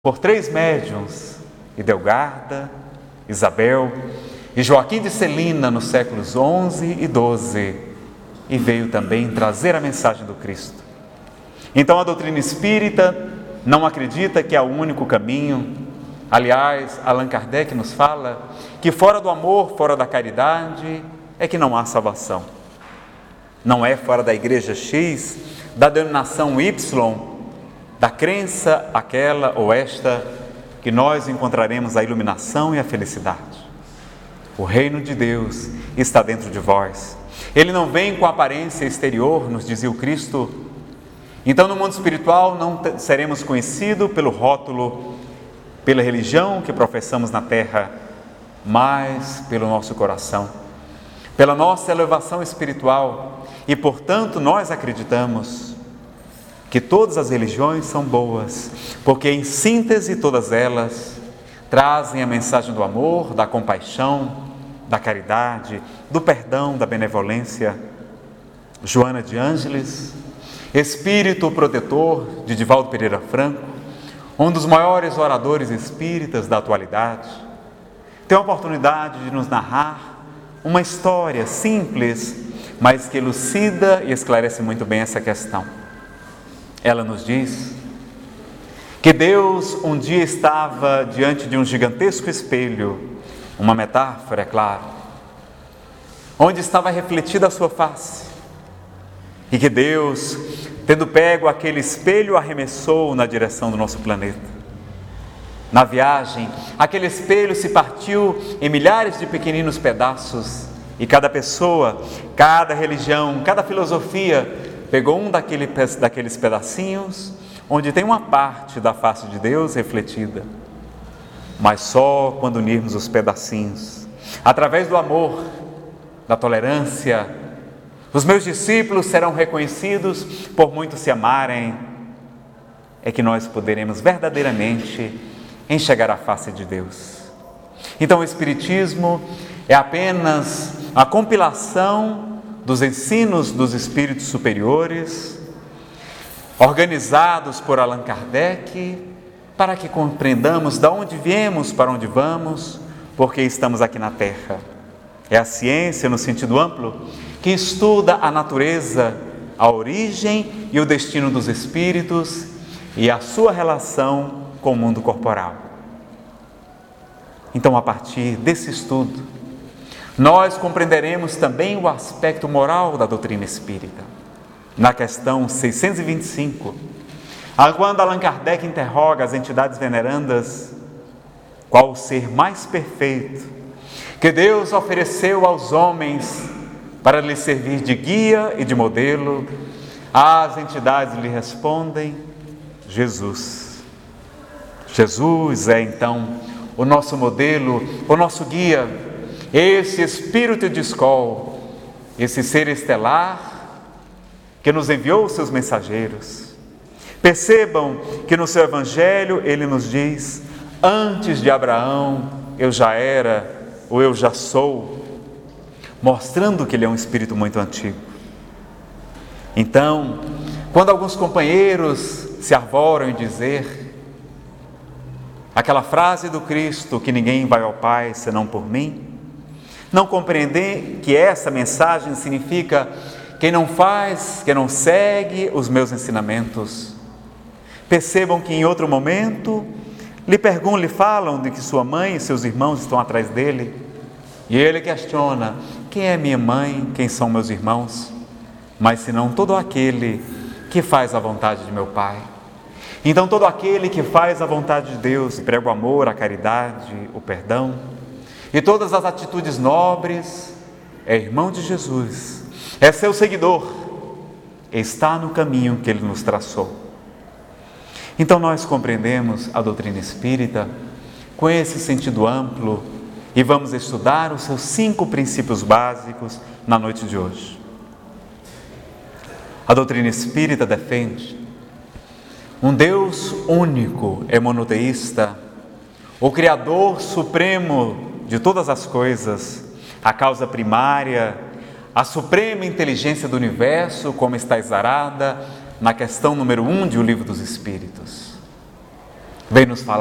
por 3 médiuns, Idelgarda, Isabel e Joaquim de Celina nos séculos XI e XII, e veio também trazer a mensagem do Cristo. Então a doutrina espírita não acredita que é o único caminho. Aliás, Allan Kardec nos fala que fora do amor, fora da caridade, é que não há salvação. Não é fora da igreja X, da denominação Y, da crença aquela ou esta, que nós encontraremos a iluminação e a felicidade. O reino de Deus está dentro de vós. Ele não vem com aparência exterior, nos dizia o Cristo. Então, no mundo espiritual, não seremos conhecidos pelo rótulo, pela religião que professamos na terra, mas pelo nosso coração, pela nossa elevação espiritual. E, portanto, nós acreditamos que todas as religiões são boas, porque, em síntese, todas elas trazem a mensagem do amor, da compaixão, da caridade, do perdão, da benevolência. Joana de Ângeles, espírito protetor de Divaldo Pereira Franco, um dos maiores oradores espíritas da atualidade, tem a oportunidade de nos narrar uma história simples, mas que elucida e esclarece muito bem essa questão. Ela nos diz que Deus um dia estava diante de um gigantesco espelho, uma metáfora, é claro, onde estava refletida a sua face, e que Deus, tendo pego aquele espelho, arremessou na direção do nosso planeta. Na viagem, aquele espelho se partiu em milhares de pequeninos pedaços, e cada pessoa, cada religião, cada filosofia pegou um daqueles pedacinhos, onde tem uma parte da face de Deus refletida. Mas só quando unirmos os pedacinhos, através do amor, da tolerância, os meus discípulos serão reconhecidos por muitos se amarem, é que nós poderemos verdadeiramente enxergar a face de Deus. Então o Espiritismo é apenas a compilação dos ensinos dos espíritos superiores, organizados por Allan Kardec, para que compreendamos de onde viemos, para onde vamos, porque estamos aqui na Terra. É a ciência, no sentido amplo, que estuda a natureza, a origem e o destino dos espíritos e a sua relação com o mundo corporal. Então, a partir desse estudo, nós compreenderemos também o aspecto moral da doutrina espírita. Na questão 625, quando Allan Kardec interroga as entidades venerandas, qual o ser mais perfeito que Deus ofereceu aos homens para lhes servir de guia e de modelo, as entidades lhe respondem: Jesus. Jesus é então o nosso modelo, o nosso guia, esse espírito de escola, esse ser estelar que nos enviou os seus mensageiros. Percebam que no seu Evangelho ele nos diz: antes de Abraão eu já era, ou eu já sou, mostrando que ele é um espírito muito antigo. Então, quando alguns companheiros se arvoram em dizer aquela frase do Cristo, que ninguém vai ao Pai senão por mim, não compreender que essa mensagem significa quem não faz, quem não segue os meus ensinamentos. Percebam que em outro momento lhe falam de que sua mãe e seus irmãos estão atrás dele, e ele questiona: quem é minha mãe, quem são meus irmãos? Mas senão todo aquele que faz a vontade de meu Pai. Então todo aquele que faz a vontade de Deus, prega o amor, a caridade, o perdão e todas as atitudes nobres, é irmão de Jesus, é seu seguidor, está no caminho que ele nos traçou. Então nós compreendemos a doutrina espírita com esse sentido amplo e vamos estudar os seus 5 princípios básicos na noite de hoje. A doutrina espírita defende um Deus único e monoteísta, o Criador supremo de todas as coisas, a causa primária, a suprema inteligência do universo, como está exarada na questão número 1 de O Livro dos Espíritos. Vem nos falar